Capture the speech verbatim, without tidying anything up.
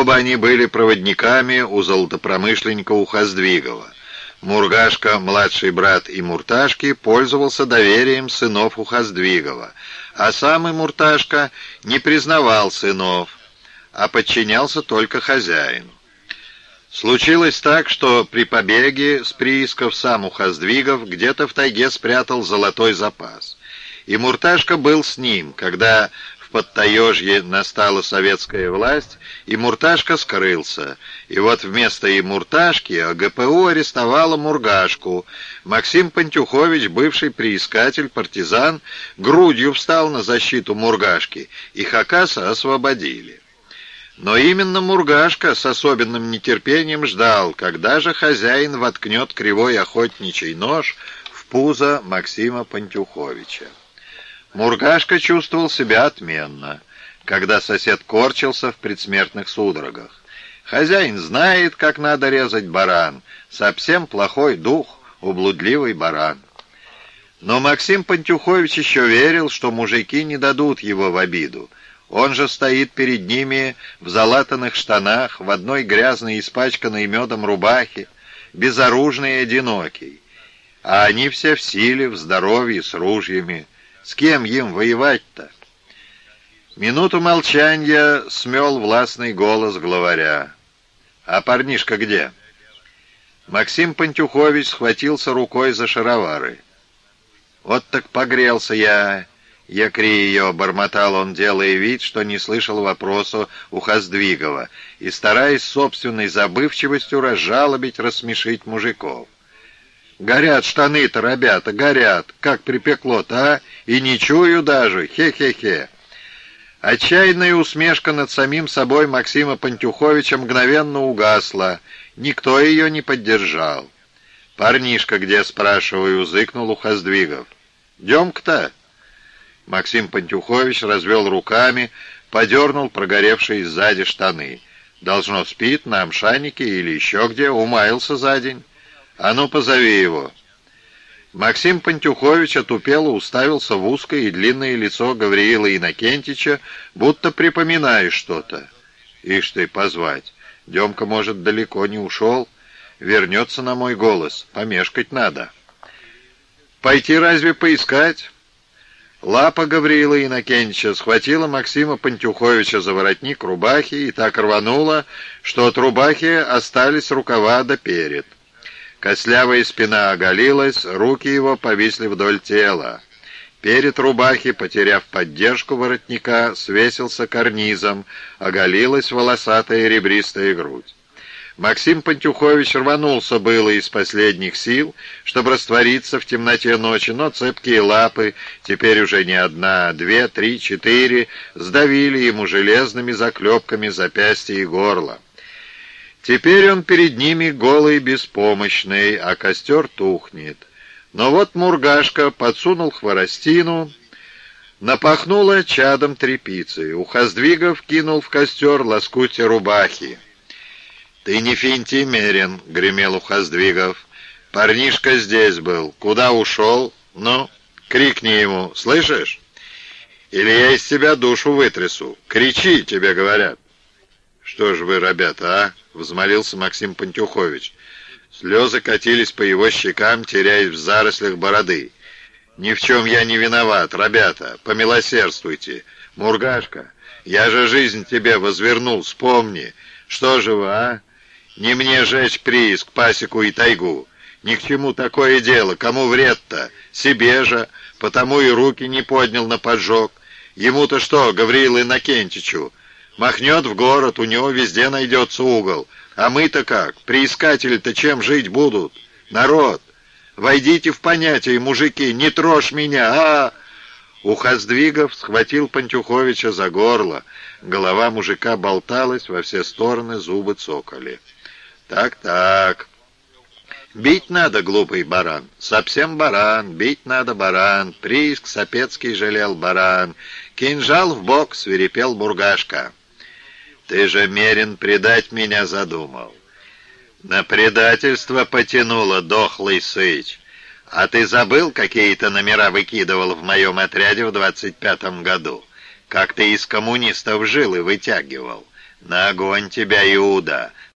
Оба они были проводниками у золотопромышленника Ухоздвигова. Мургашка, младший брат и Мурташки, пользовался доверием сынов Ухоздвигова, а сам и Мурташка не признавал сынов, а подчинялся только хозяину. Случилось так, что при побеге с приисков сам Ухоздвигов где-то в тайге спрятал золотой запас, и Мурташка был с ним, когда в Подтаежье настала советская власть, и Мурташка скрылся. И вот вместо и Мурташки АГПУ арестовала Мургашку. Максим Пантюхович, бывший приискатель, партизан, грудью встал на защиту Мургашки, и Хакаса освободили. Но именно Мургашка с особенным нетерпением ждал, когда же хозяин воткнет кривой охотничий нож в пузо Максима Пантюховича. Мургашка чувствовал себя отменно, когда сосед корчился в предсмертных судорогах. Хозяин знает, как надо резать баран, совсем плохой дух, ублудливый баран. Но Максим Пантюхович еще верил, что мужики не дадут его в обиду. Он же стоит перед ними в залатанных штанах, в одной грязной, испачканной медом рубахе, безоружный и одинокий. А они все в силе, в здоровье, с ружьями. С кем им воевать-то? Минуту молчания смел властный голос главаря. «А парнишка где?» Максим Пантюхович схватился рукой за шаровары. «Вот так погрелся я, якри ее», — бормотал он, делая вид, что не слышал вопроса Ухоздвигова, и стараясь собственной забывчивостью разжалобить, рассмешить мужиков. «Горят штаны-то, ребята, горят! Как припекло-то, а? И не чую даже! Хе-хе-хе!» Отчаянная усмешка над самим собой Максима Пантюховича мгновенно угасла. Никто ее не поддержал. «Парнишка где?» — спрашиваю, зыкнул Ухоздвигов. «Демка-то?» Максим Пантюхович развел руками, подернул прогоревшие сзади штаны. «Должно, спит на амшанике или еще где, умаялся за день. А ну, позови его». Максим Пантюхович отупело уставился в узкое и длинное лицо Гавриила Иннокентича, будто припоминая что-то. «Ишь ты, позвать! Демка, может, далеко не ушел? Вернется на мой голос. Помешкать надо». «Пойти разве поискать?» Лапа Гавриила Иннокентича схватила Максима Пантюховича за воротник рубахи и так рванула, что от рубахи остались рукава до перед. Костлявая спина оголилась, руки его повисли вдоль тела. Перед рубахи, потеряв поддержку воротника, свесился карнизом, оголилась волосатая ребристая грудь. Максим Пантюхович рванулся было из последних сил, чтобы раствориться в темноте ночи, но цепкие лапы, теперь уже не одна, а две, три, четыре, сдавили ему железными заклепками запястья и горло. Теперь он перед ними голый, беспомощный, а костер тухнет. Но вот Мургашка подсунул хворостину, напахнула чадом тряпицы. Ухоздвигов кинул в костер лоскутья рубахи. «Ты не финти, Мерин», — гремел Ухоздвигов. «Парнишка здесь был. Куда ушел? Ну, крикни ему, слышишь? Или я из тебя душу вытрясу. Кричи, тебе говорят». «Что ж вы, ребята, а?» — взмолился Максим Пантюхович. Слезы катились по его щекам, теряясь в зарослях бороды. «Ни в чем я не виноват, ребята, помилосердствуйте. Мургашка, я же жизнь тебе возвернул, вспомни. Что же вы, а? Не мне жечь прииск, пасеку и тайгу. Ни к чему такое дело, кому вред-то? Себе же, потому и руки не поднял на поджог. Ему-то что, Гавриилу Иннокентичу? Махнет в город, у него везде найдется угол. А мы-то как? Приискатели-то чем жить будут? Народ, войдите в понятие, мужики, не трожь меня, а!» Ухоздвигов схватил Пантюховича за горло. Голова мужика болталась во все стороны, зубы цокали. «Так-так. Бить надо, глупый баран. Совсем баран. Бить надо, баран. Прииск Сапецкий жалел, баран. Кинжал в бок», — свирепел Мургашка. «Ты же, Мерин, предать меня задумал. На предательство потянуло, дохлый сыч. А ты забыл, какие-то номера выкидывал в моем отряде в двадцать пятом году? Как ты из коммунистов жил и вытягивал? «На огонь тебя, Иуда!»